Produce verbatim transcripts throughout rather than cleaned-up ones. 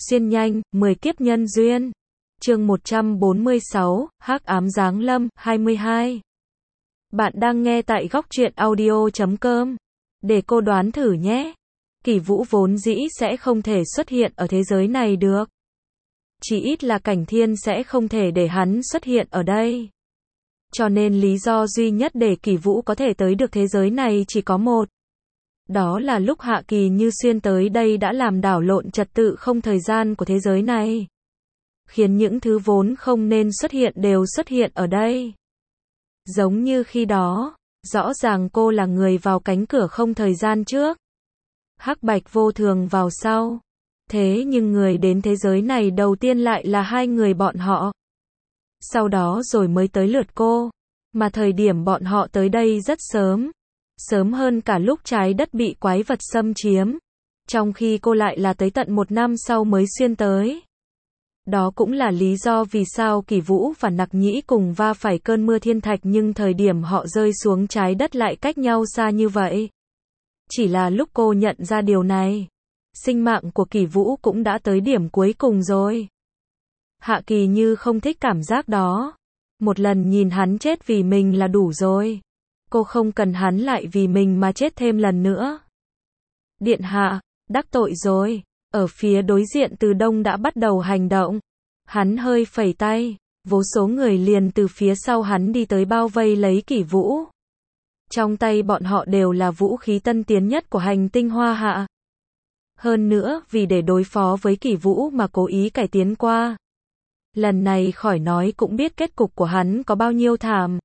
Xuyên nhanh, mười kiếp nhân duyên. Chương một trăm bốn mươi sáu, Hắc ám giáng lâm, hai mươi hai. Bạn đang nghe tại góc truyện audio chấm com. Để cô đoán thử nhé. Kỷ Vũ vốn dĩ sẽ không thể xuất hiện ở thế giới này được. Chỉ ít là Cảnh Thiên sẽ không thể để hắn xuất hiện ở đây. Cho nên lý do duy nhất để Kỷ Vũ có thể tới được thế giới này chỉ có một. Đó là lúc Hạ Kỳ Như xuyên tới đây đã làm đảo lộn trật tự không thời gian của thế giới này. Khiến những thứ vốn không nên xuất hiện đều xuất hiện ở đây. Giống như khi đó, rõ ràng cô là người vào cánh cửa không thời gian trước. Hắc Bạch vô thường vào sau. Thế nhưng người đến thế giới này đầu tiên lại là hai người bọn họ. Sau đó rồi mới tới lượt cô. Mà thời điểm bọn họ tới đây rất sớm. Sớm hơn cả lúc trái đất bị quái vật xâm chiếm. Trong khi cô lại là tới tận một năm sau mới xuyên tới. Đó cũng là lý do vì sao Kỷ Vũ và Nặc Nhĩ cùng va phải cơn mưa thiên thạch nhưng thời điểm họ rơi xuống trái đất lại cách nhau xa như vậy. Chỉ là lúc cô nhận ra điều này, sinh mạng của Kỷ Vũ cũng đã tới điểm cuối cùng rồi. Hạ Kỳ Như không thích cảm giác đó. Một lần nhìn hắn chết vì mình là đủ rồi. Cô không cần hắn lại vì mình mà chết thêm lần nữa. Điện hạ, đắc tội rồi. Ở phía đối diện Từ Đông đã bắt đầu hành động. Hắn hơi phẩy tay, vô số người liền từ phía sau hắn đi tới bao vây lấy Kỷ Vũ. Trong tay bọn họ đều là vũ khí tân tiến nhất của hành tinh Hoa Hạ. Hơn nữa, vì để đối phó với Kỷ Vũ mà cố ý cải tiến qua. Lần này khỏi nói cũng biết kết cục của hắn có bao nhiêu thảm.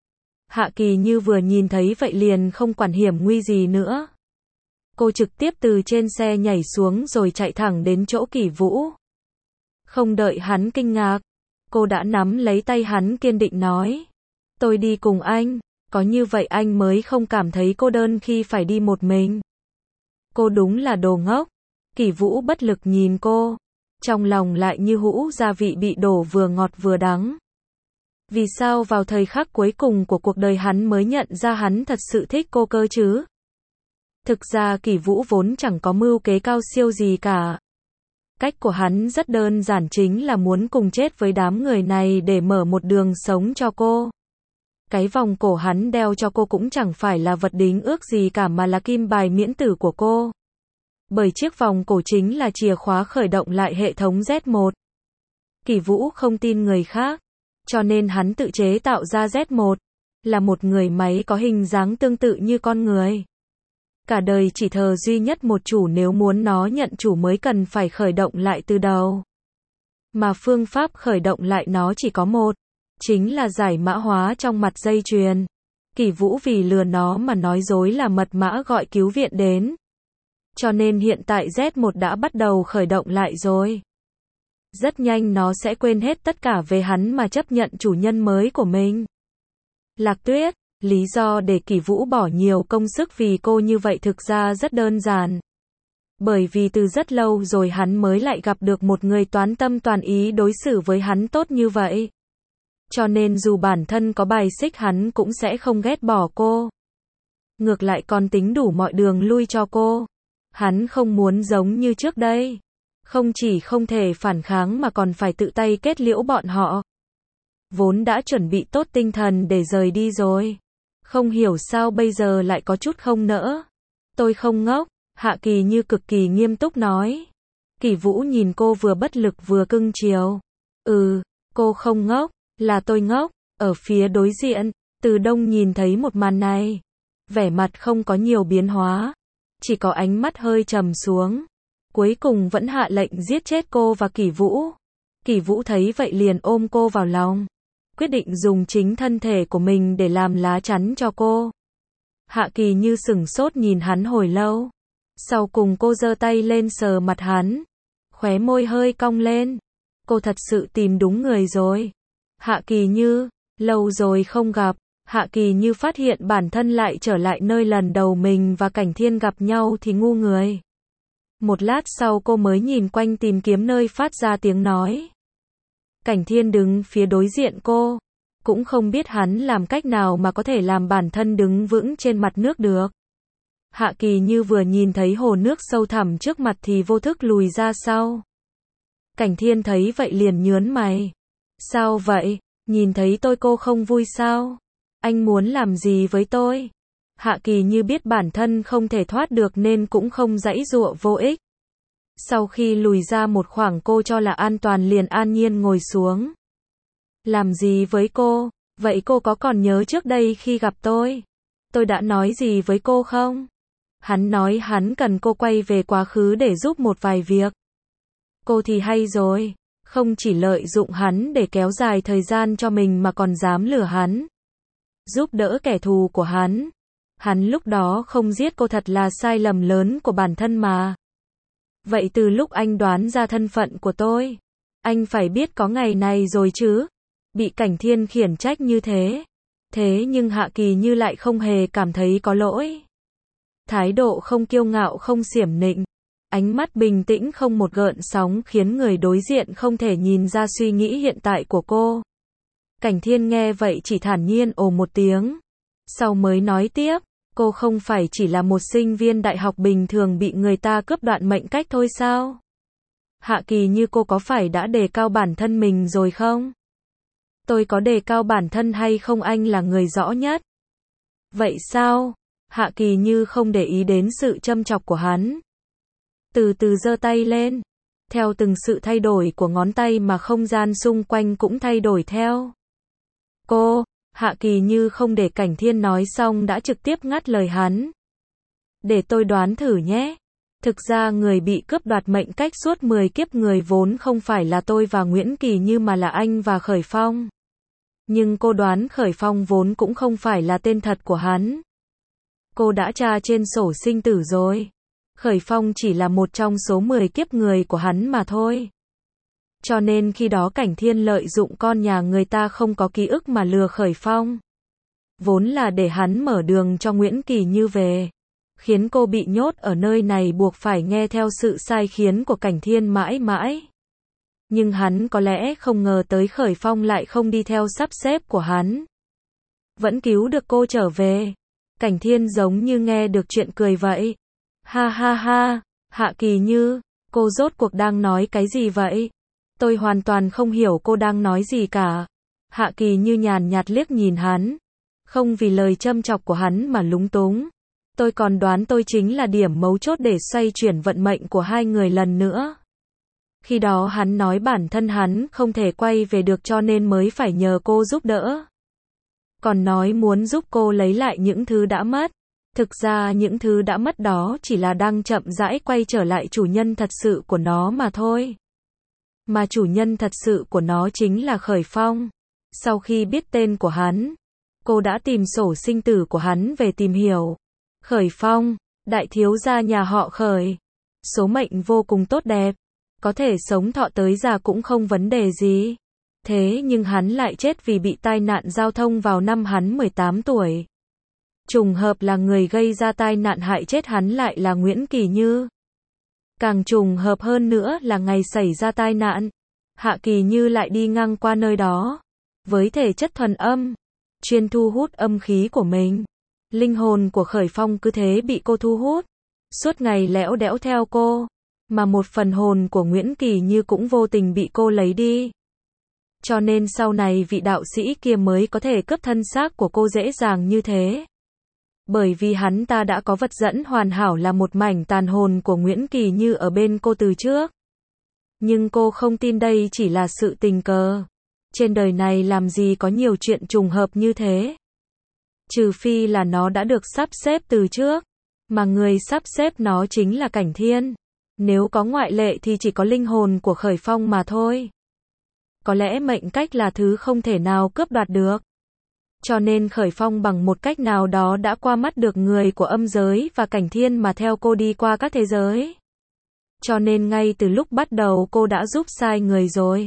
Hạ Kỳ Như vừa nhìn thấy vậy liền không quản hiểm nguy gì nữa. Cô trực tiếp từ trên xe nhảy xuống rồi chạy thẳng đến chỗ Kỷ Vũ. Không đợi hắn kinh ngạc, cô đã nắm lấy tay hắn kiên định nói. Tôi đi cùng anh, có như vậy anh mới không cảm thấy cô đơn khi phải đi một mình. Cô đúng là đồ ngốc. Kỷ Vũ bất lực nhìn cô. Trong lòng lại như hũ gia vị bị đổ vừa ngọt vừa đắng. Vì sao vào thời khắc cuối cùng của cuộc đời hắn mới nhận ra hắn thật sự thích cô cơ chứ? Thực ra Kỷ Vũ vốn chẳng có mưu kế cao siêu gì cả. Cách của hắn rất đơn giản, chính là muốn cùng chết với đám người này để mở một đường sống cho cô. Cái vòng cổ hắn đeo cho cô cũng chẳng phải là vật đính ước gì cả mà là kim bài miễn tử của cô. Bởi chiếc vòng cổ chính là chìa khóa khởi động lại hệ thống Z một. Kỷ Vũ không tin người khác, cho nên hắn tự chế tạo ra Z một, là một người máy có hình dáng tương tự như con người. Cả đời chỉ thờ duy nhất một chủ, nếu muốn nó nhận chủ mới cần phải khởi động lại từ đầu. Mà phương pháp khởi động lại nó chỉ có một, chính là giải mã hóa trong mặt dây chuyền. Kỷ Vũ vì lừa nó mà nói dối là mật mã gọi cứu viện đến. Cho nên hiện tại Z một đã bắt đầu khởi động lại rồi. Rất nhanh nó sẽ quên hết tất cả về hắn mà chấp nhận chủ nhân mới của mình. Lạc Tuyết, lý do để Kỷ Vũ bỏ nhiều công sức vì cô như vậy thực ra rất đơn giản. Bởi vì từ rất lâu rồi hắn mới lại gặp được một người toàn tâm toàn ý đối xử với hắn tốt như vậy. Cho nên dù bản thân có bài xích hắn cũng sẽ không ghét bỏ cô. Ngược lại còn tính đủ mọi đường lui cho cô. Hắn không muốn giống như trước đây. Không chỉ không thể phản kháng mà còn phải tự tay kết liễu bọn họ. Vốn đã chuẩn bị tốt tinh thần để rời đi rồi. Không hiểu sao bây giờ lại có chút không nỡ. Tôi không ngốc, Hạ Kỳ Như cực kỳ nghiêm túc nói. Kỷ Vũ nhìn cô vừa bất lực vừa cưng chiều. Ừ, cô không ngốc, là tôi ngốc. Ở phía đối diện, Từ Đông nhìn thấy một màn này. Vẻ mặt không có nhiều biến hóa. Chỉ có ánh mắt hơi trầm xuống. Cuối cùng vẫn hạ lệnh giết chết cô và Kỷ Vũ. Kỷ Vũ thấy vậy liền ôm cô vào lòng. Quyết định dùng chính thân thể của mình để làm lá chắn cho cô. Hạ Kỳ Như sửng sốt nhìn hắn hồi lâu. Sau cùng cô giơ tay lên sờ mặt hắn. Khóe môi hơi cong lên. Cô thật sự tìm đúng người rồi. Hạ Kỳ Như, lâu rồi không gặp. Hạ Kỳ Như phát hiện bản thân lại trở lại nơi lần đầu mình và Cảnh Thiên gặp nhau thì ngu người. Một lát sau cô mới nhìn quanh tìm kiếm nơi phát ra tiếng nói. Cảnh Thiên đứng phía đối diện cô. Cũng không biết hắn làm cách nào mà có thể làm bản thân đứng vững trên mặt nước được. Hạ Kỳ Như vừa nhìn thấy hồ nước sâu thẳm trước mặt thì vô thức lùi ra sau. Cảnh Thiên thấy vậy liền nhớn mày. Sao vậy? Nhìn thấy tôi cô không vui sao? Anh muốn làm gì với tôi? Hạ Kỳ Như biết bản thân không thể thoát được nên cũng không giãy giụa vô ích. Sau khi lùi ra một khoảng cô cho là an toàn liền an nhiên ngồi xuống. Làm gì với cô? Vậy cô có còn nhớ trước đây khi gặp tôi? Tôi đã nói gì với cô không? Hắn nói hắn cần cô quay về quá khứ để giúp một vài việc. Cô thì hay rồi, không chỉ lợi dụng hắn để kéo dài thời gian cho mình mà còn dám lừa hắn. Giúp đỡ kẻ thù của hắn. Hắn lúc đó không giết cô thật là sai lầm lớn của bản thân mà. Vậy từ lúc anh đoán ra thân phận của tôi, anh phải biết có ngày này rồi chứ. Bị Cảnh Thiên khiển trách như thế. Thế nhưng Hạ Kỳ Như lại không hề cảm thấy có lỗi. Thái độ không kiêu ngạo không xiểm nịnh. Ánh mắt bình tĩnh không một gợn sóng khiến người đối diện không thể nhìn ra suy nghĩ hiện tại của cô. Cảnh Thiên nghe vậy chỉ thản nhiên ồ một tiếng. Sau mới nói tiếp, cô không phải chỉ là một sinh viên đại học bình thường bị người ta cướp đoạn mệnh cách thôi sao? Hạ Kỳ Như cô có phải đã đề cao bản thân mình rồi không? Tôi có đề cao bản thân hay không anh là người rõ nhất. Vậy sao? Hạ Kỳ Như không để ý đến sự châm chọc của hắn. Từ từ giơ tay lên. Theo từng sự thay đổi của ngón tay mà không gian xung quanh cũng thay đổi theo. Cô, Hạ Kỳ Như không để Cảnh Thiên nói xong đã trực tiếp ngắt lời hắn. Để tôi đoán thử nhé. Thực ra người bị cướp đoạt mệnh cách suốt mười kiếp người vốn không phải là tôi và Nguyễn Kỳ Như mà là anh và Khởi Phong. Nhưng cô đoán Khởi Phong vốn cũng không phải là tên thật của hắn. Cô đã tra trên sổ sinh tử rồi. Khởi Phong chỉ là một trong số mười kiếp người của hắn mà thôi. Cho nên khi đó Cảnh Thiên lợi dụng con nhà người ta không có ký ức mà lừa Khởi Phong. Vốn là để hắn mở đường cho Nguyễn Kỳ Như về. Khiến cô bị nhốt ở nơi này buộc phải nghe theo sự sai khiến của Cảnh Thiên mãi mãi. Nhưng hắn có lẽ không ngờ tới Khởi Phong lại không đi theo sắp xếp của hắn. Vẫn cứu được cô trở về. Cảnh Thiên giống như nghe được chuyện cười vậy. Ha ha ha, Hạ Kỳ Như, cô rốt cuộc đang nói cái gì vậy? Tôi hoàn toàn không hiểu cô đang nói gì cả. Hạ Kỳ Như nhàn nhạt liếc nhìn hắn. Không vì lời châm chọc của hắn mà lúng túng. Tôi còn đoán tôi chính là điểm mấu chốt để xoay chuyển vận mệnh của hai người lần nữa. Khi đó hắn nói bản thân hắn không thể quay về được cho nên mới phải nhờ cô giúp đỡ. Còn nói muốn giúp cô lấy lại những thứ đã mất. Thực ra những thứ đã mất đó chỉ là đang chậm rãi quay trở lại chủ nhân thật sự của nó mà thôi. Mà chủ nhân thật sự của nó chính là Khởi Phong. Sau khi biết tên của hắn, cô đã tìm sổ sinh tử của hắn về tìm hiểu. Khởi Phong, đại thiếu gia nhà họ Khởi. Số mệnh vô cùng tốt đẹp. Có thể sống thọ tới già cũng không vấn đề gì. Thế nhưng hắn lại chết vì bị tai nạn giao thông vào năm hắn mười tám tuổi. Trùng hợp là người gây ra tai nạn hại chết hắn lại là Nguyễn Kỳ Như. Càng trùng hợp hơn nữa là ngày xảy ra tai nạn, Hạ Kỳ Như lại đi ngang qua nơi đó. Với thể chất thuần âm, chuyên thu hút âm khí của mình. Linh hồn của Khởi Phong cứ thế bị cô thu hút. Suốt ngày lẽo đẽo theo cô. Mà một phần hồn của Nguyễn Kỳ Như cũng vô tình bị cô lấy đi. Cho nên sau này vị đạo sĩ kia mới có thể cướp thân xác của cô dễ dàng như thế. Bởi vì hắn ta đã có vật dẫn hoàn hảo là một mảnh tàn hồn của Nguyễn Kỳ Như ở bên cô từ trước. Nhưng cô không tin đây chỉ là sự tình cờ. Trên đời này làm gì có nhiều chuyện trùng hợp như thế. Trừ phi là nó đã được sắp xếp từ trước. Mà người sắp xếp nó chính là Cảnh Thiên. Nếu có ngoại lệ thì chỉ có linh hồn của Khởi Phong mà thôi. Có lẽ mệnh cách là thứ không thể nào cướp đoạt được. Cho nên Khởi Phong bằng một cách nào đó đã qua mắt được người của âm giới và Cảnh Thiên mà theo cô đi qua các thế giới. Cho nên ngay từ lúc bắt đầu cô đã giúp sai người rồi.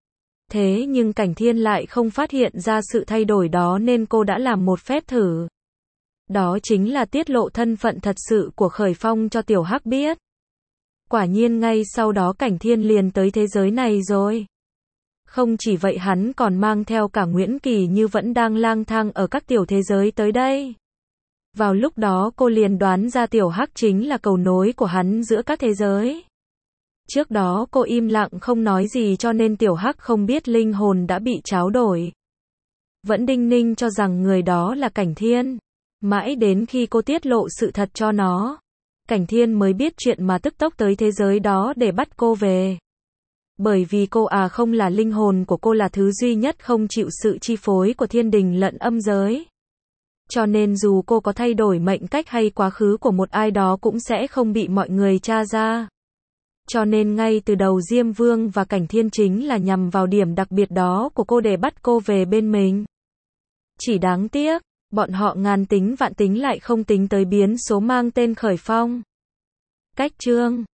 Thế nhưng Cảnh Thiên lại không phát hiện ra sự thay đổi đó nên cô đã làm một phép thử. Đó chính là tiết lộ thân phận thật sự của Khởi Phong cho Tiểu Hắc biết. Quả nhiên ngay sau đó Cảnh Thiên liền tới thế giới này rồi. Không chỉ vậy hắn còn mang theo cả Nguyễn Kỳ Như vẫn đang lang thang ở các tiểu thế giới tới đây. Vào lúc đó cô liền đoán ra Tiểu Hắc chính là cầu nối của hắn giữa các thế giới. Trước đó cô im lặng không nói gì cho nên Tiểu Hắc không biết linh hồn đã bị tráo đổi. Vẫn đinh ninh cho rằng người đó là Cảnh Thiên. Mãi đến khi cô tiết lộ sự thật cho nó, Cảnh Thiên mới biết chuyện mà tức tốc tới thế giới đó để bắt cô về. Bởi vì cô à không là linh hồn của cô là thứ duy nhất không chịu sự chi phối của thiên đình lẫn âm giới. Cho nên dù cô có thay đổi mệnh cách hay quá khứ của một ai đó cũng sẽ không bị mọi người tra ra. Cho nên ngay từ đầu Diêm Vương và Cảnh Thiên chính là nhằm vào điểm đặc biệt đó của cô để bắt cô về bên mình. Chỉ đáng tiếc, bọn họ ngàn tính vạn tính lại không tính tới biến số mang tên Khởi Phong. Cách chương